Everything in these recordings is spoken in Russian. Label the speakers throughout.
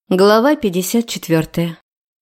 Speaker 1: Глава 54.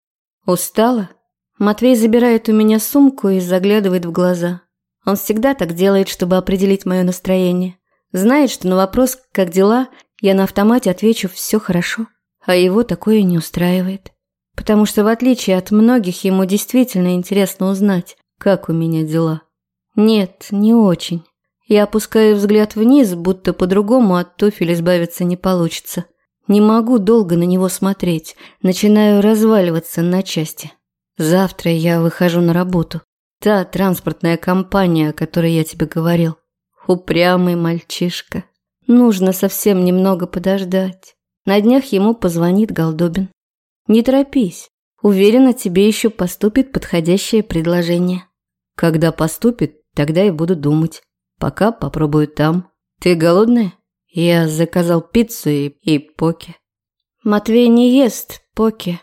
Speaker 1: Устала? Матвей забирает у меня сумку и заглядывает в глаза. Он всегда так делает, чтобы определить мое настроение. Знает, что на вопрос «как дела?» я на автомате отвечу «все хорошо», а его такое не устраивает. Потому что в отличие от многих ему действительно интересно узнать, как у меня дела. Нет, не очень. Я опускаю взгляд вниз, будто по-другому от туфель избавиться не получится. Не могу долго на него смотреть, начинаю разваливаться на части. Завтра я выхожу на работу. Та транспортная компания, о которой я тебе говорил. Упрямый мальчишка. Нужно совсем немного подождать. На днях ему позвонит Голдобин. Не торопись. Уверена, тебе еще поступит подходящее предложение. Когда поступит, тогда и буду думать. Пока попробую там. Ты голодная? Я заказал пиццу и поке. Матвей не ест поке.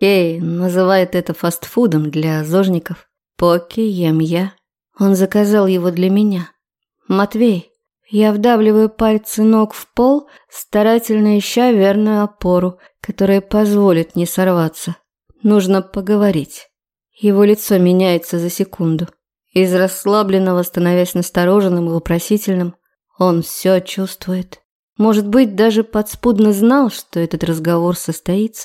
Speaker 1: Называет это фастфудом для зожников. Поке ем я. Он заказал его для меня. Матвей, я вдавливаю пальцы ног в пол, старательно ища верную опору, которая позволит не сорваться. Нужно поговорить. Его лицо меняется за секунду. Из расслабленного, становясь настороженным и вопросительным, он все чувствует. Может быть, даже подспудно знал, что этот разговор состоится.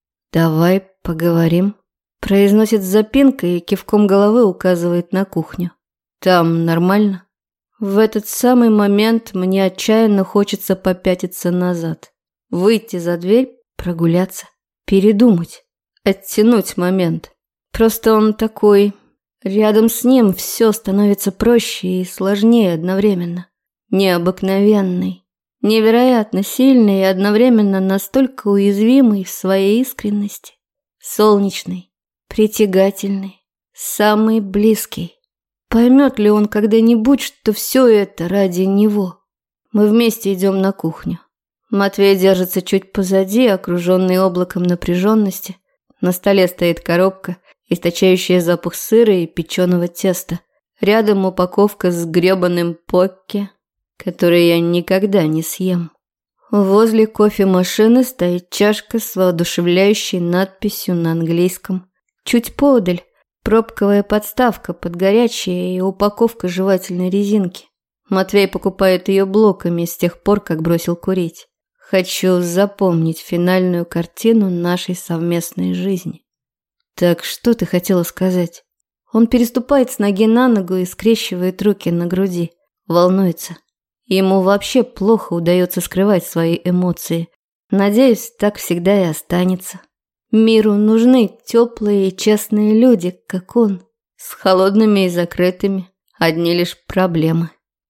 Speaker 1: «Давай поговорим», – произносит с запинкой и кивком головы указывает на кухню. «Там нормально?» В этот самый момент мне отчаянно хочется попятиться назад. Выйти за дверь, прогуляться, передумать, оттянуть момент. Просто он такой. Рядом с ним все становится проще и сложнее одновременно. Необыкновенный. Невероятно сильный и одновременно настолько уязвимый в своей искренности. Солнечный, притягательный, самый близкий. Поймет ли он когда-нибудь, что все это ради него? Мы вместе идем на кухню. Матвей держится чуть позади, окруженный облаком напряженности. На столе стоит коробка, источающая запах сыра и печеного теста. Рядом упаковка с гребаным покке, который я никогда не съем. Возле кофемашины стоит чашка с воодушевляющей надписью на английском. Чуть поодаль пробковая подставка под горячее и упаковка жевательной резинки. Матвей покупает ее блоками с тех пор, как бросил курить. Хочу запомнить финальную картину нашей совместной жизни. Так что ты хотела сказать? Он переступает с ноги на ногу и скрещивает руки на груди. Волнуется. Ему вообще плохо удается скрывать свои эмоции. Надеюсь, так всегда и останется. Миру нужны теплые и честные люди, как он, с холодными и закрытыми, одни лишь проблемы.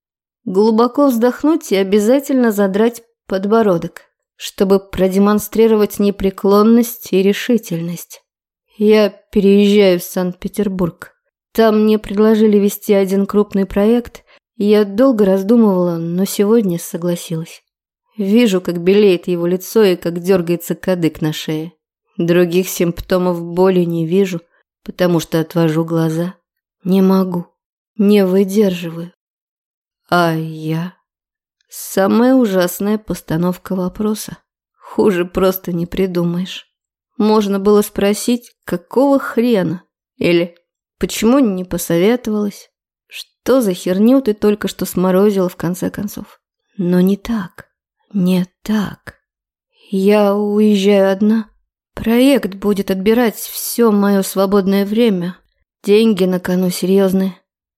Speaker 1: Глубоко вздохнуть и обязательно задрать подбородок, чтобы продемонстрировать непреклонность и решительность. Я переезжаю в Санкт-Петербург. Там мне предложили вести один крупный проект. Я долго раздумывала, но сегодня согласилась. Вижу, как белеет его лицо и как дергается кадык на шее. Других симптомов боли не вижу, потому что отвожу глаза. Не могу, не выдерживаю. А я? Самая ужасная постановка вопроса. Хуже просто не придумаешь. Можно было спросить, какого хрена? Или почему не посоветовалась? Что за херню ты только что сморозила в конце концов? Но не так. Не так. Я уезжаю одна. Проект будет отбирать все мое свободное время. Деньги на кону серьезные.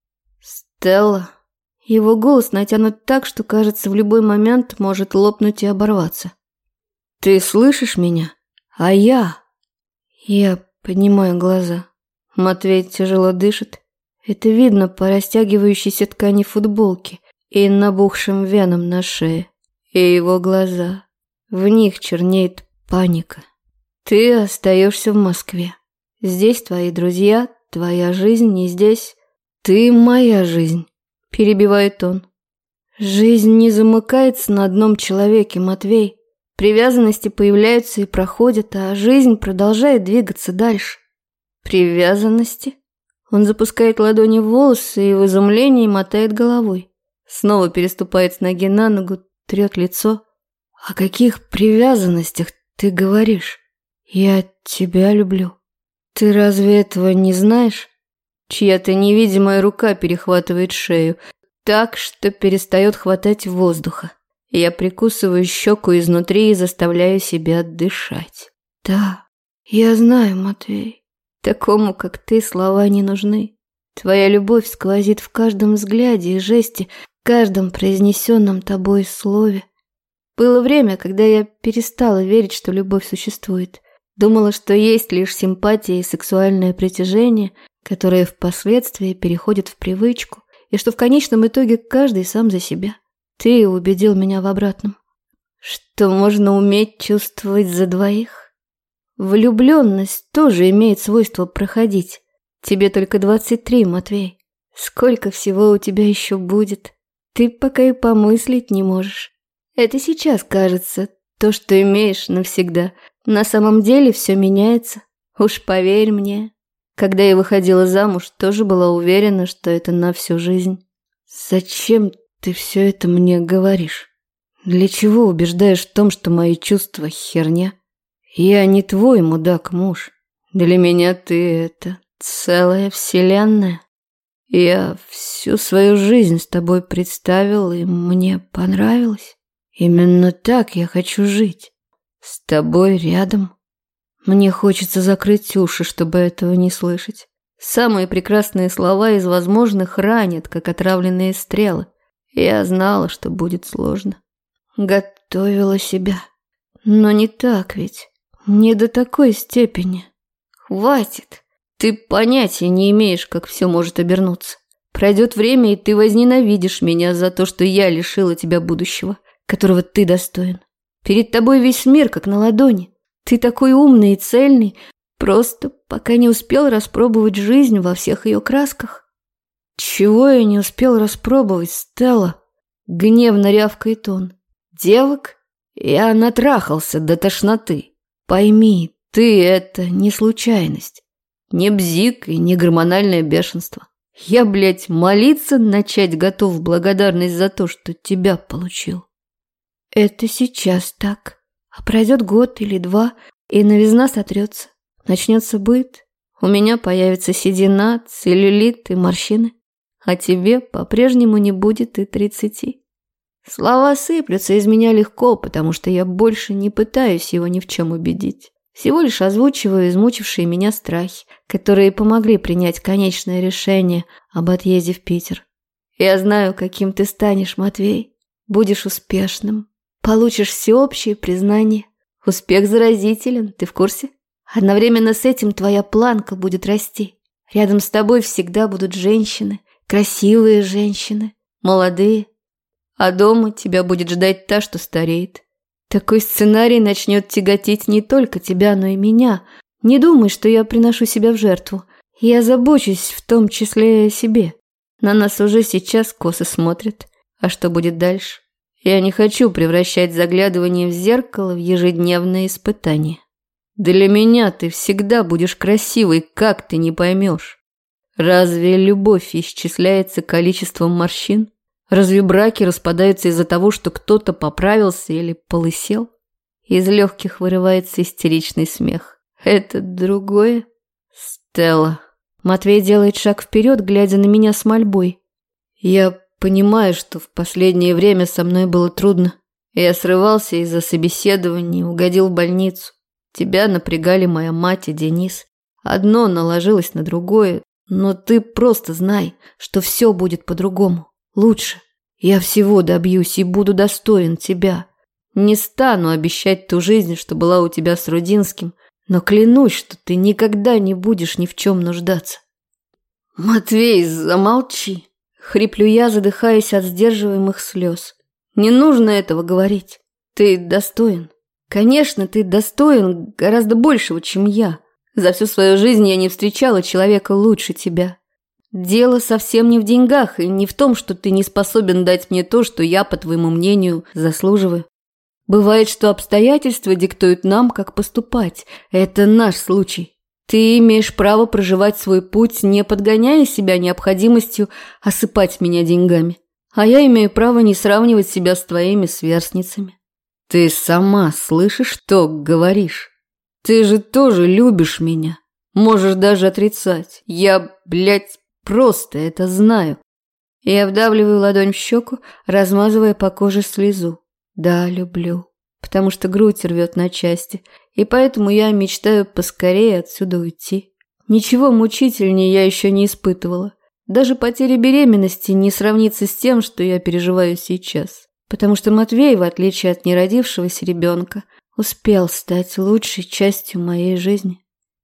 Speaker 1: Стелла. Его голос натянут так, что, кажется, в любой момент может лопнуть и оборваться. Ты слышишь меня? А я? Я поднимаю глаза. Матвей тяжело дышит. Это видно по растягивающейся ткани футболки и набухшим венам на шее. И его глаза. В них чернеет паника. Ты остаешься в Москве. Здесь твои друзья, твоя жизнь, и здесь ты моя жизнь, перебивает он. Жизнь не замыкается на одном человеке, Матвей. Привязанности появляются и проходят, а жизнь продолжает двигаться дальше. Привязанности? Он запускает ладони в волосы и в изумлении мотает головой. Снова переступает с ноги на ногу, трет лицо. О каких привязанностях Ты говоришь: «Я тебя люблю». Ты разве этого не знаешь? Чья-то невидимая рука перехватывает шею так, что перестает хватать воздуха. Я прикусываю щеку изнутри и заставляю себя дышать. Да, я знаю, Матвей. Такому, как ты, слова не нужны. Твоя любовь сквозит в каждом взгляде и жесте, в каждом произнесенном тобой слове. Было время, когда я перестала верить, что любовь существует. Думала, что есть лишь симпатия и сексуальное притяжение, которые впоследствии переходят в привычку, и что в конечном итоге каждый сам за себя. Ты убедил меня в обратном. Что можно уметь чувствовать за двоих. Влюбленность тоже имеет свойство проходить. Тебе только 23, Матвей. Сколько всего у тебя еще будет? Ты пока и помыслить не можешь. Это сейчас кажется, то, что имеешь навсегда. На самом деле все меняется. Уж поверь мне. Когда я выходила замуж, тоже была уверена, что это на всю жизнь. Зачем ты все это мне говоришь? Для чего убеждаешь в том, что мои чувства херня? Я не твой мудак-муж. Для меня ты это целая вселенная. Я всю свою жизнь с тобой представил, и мне понравилось. Именно так я хочу жить. С тобой рядом. Мне хочется закрыть уши, чтобы этого не слышать. Самые прекрасные слова из возможных ранят, как отравленные стрелы. Я знала, что будет сложно. Готовила себя. Но не так ведь. Не до такой степени. Хватит. Ты понятия не имеешь, как все может обернуться. Пройдет время, и ты возненавидишь меня за то, что я лишила тебя будущего, которого ты достоин. Перед тобой весь мир как на ладони. Ты такой умный и цельный, просто пока не успел распробовать жизнь во всех ее красках. Чего я не успел распробовать, Стелла? Гневно рявкает он. Девок? Я натрахался до тошноты. Пойми, ты это не случайность. Не бзик и не гормональное бешенство. Я, блядь, молиться начать готов в благодарность за то, что тебя получил. Это сейчас так. А пройдет год или два, и новизна сотрется. Начнется быт. У меня появится седина, целлюлит и морщины. А тебе по-прежнему не будет и 30. Слова сыплются из меня легко, потому что я больше не пытаюсь его ни в чем убедить. Всего лишь озвучиваю измучившие меня страхи, которые помогли принять конечное решение об отъезде в Питер. Я знаю, каким ты станешь, Матвей. Будешь успешным. Получишь всеобщее признание. Успех заразителен, ты в курсе? Одновременно с этим твоя планка будет расти. Рядом с тобой всегда будут женщины, красивые женщины, молодые. А дома тебя будет ждать та, что стареет. Такой сценарий начнет тяготить не только тебя, но и меня. Не думай, что я приношу себя в жертву. Я забочусь в том числе и о себе. На нас уже сейчас косо смотрят. А что будет дальше? Я не хочу превращать заглядывание в зеркало в ежедневное испытание. Для меня ты всегда будешь красивой, как ты не поймешь. Разве любовь исчисляется количеством морщин? Разве браки распадаются из-за того, что кто-то поправился или полысел? Из легких вырывается истеричный смех. Это другое? Стелла. Матвей делает шаг вперед, глядя на меня с мольбой. Я понимаю, что в последнее время со мной было трудно. Я срывался из-за собеседований, угодил в больницу. Тебя напрягали моя мать и Денис. Одно наложилось на другое, но ты просто знай, что все будет по-другому. Лучше. Я всего добьюсь и буду достоин тебя. Не стану обещать ту жизнь, что была у тебя с Рудинским, но клянусь, что ты никогда не будешь ни в чем нуждаться. Матвей, замолчи. Хриплю я, задыхаясь от сдерживаемых слез. Не нужно этого говорить. Ты достоин. Конечно, ты достоин гораздо большего, чем я. За всю свою жизнь я не встречала человека лучше тебя. Дело совсем не в деньгах и не в том, что ты не способен дать мне то, что я, по твоему мнению, заслуживаю. Бывает, что обстоятельства диктуют нам, как поступать. Это наш случай. Ты имеешь право проживать свой путь, не подгоняя себя необходимостью осыпать меня деньгами. А я имею право не сравнивать себя с твоими сверстницами. Ты сама слышишь, что говоришь? Ты же тоже любишь меня. Можешь даже отрицать. Я, блядь, просто это знаю. Я вдавливаю ладонь в щеку, размазывая по коже слезу. Да, люблю. Потому что грудь рвет на части. И поэтому я мечтаю поскорее отсюда уйти. Ничего мучительнее я еще не испытывала. Даже потеря беременности не сравнится с тем, что я переживаю сейчас. Потому что Матвей, в отличие от неродившегося ребенка, успел стать лучшей частью моей жизни.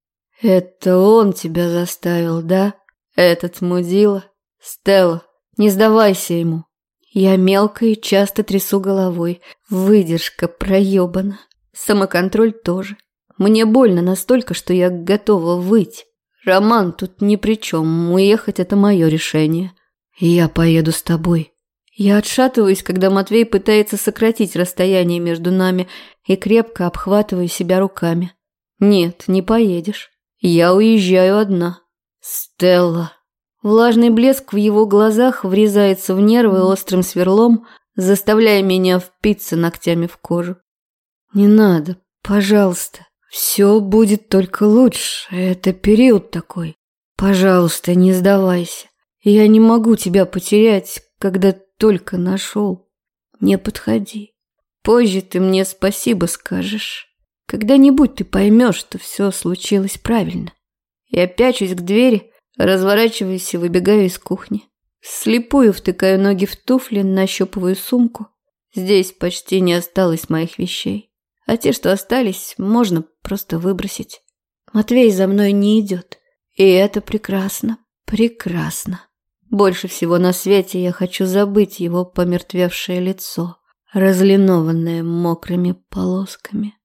Speaker 1: Это он тебя заставил, да? Этот мудила? Стелла, не сдавайся ему. Я мелко и часто трясу головой. Выдержка проебана. Самоконтроль тоже. Мне больно настолько, что я готова выть. Роман тут ни при чем. Уехать – это мое решение. Я поеду с тобой. Я отшатываюсь, когда Матвей пытается сократить расстояние между нами и крепко обхватываю себя руками. Нет, не поедешь. Я уезжаю одна. Стелла. Влажный блеск в его глазах врезается в нервы острым сверлом, заставляя меня впиться ногтями в кожу. Не надо, пожалуйста. Все будет только лучше. Это период такой. Пожалуйста, не сдавайся. Я не могу тебя потерять, когда только нашел. Не подходи. Позже ты мне спасибо скажешь. Когда-нибудь ты поймешь, что все случилось правильно. Я пячусь к двери, разворачиваюсь и выбегаю из кухни. Слепую втыкаю ноги в туфли, нащупываю сумку. Здесь почти не осталось моих вещей. А те, что остались, можно просто выбросить. Матвей за мной не идет. И это прекрасно, прекрасно. Больше всего на свете я хочу забыть его помертвевшее лицо, разлинованное мокрыми полосками.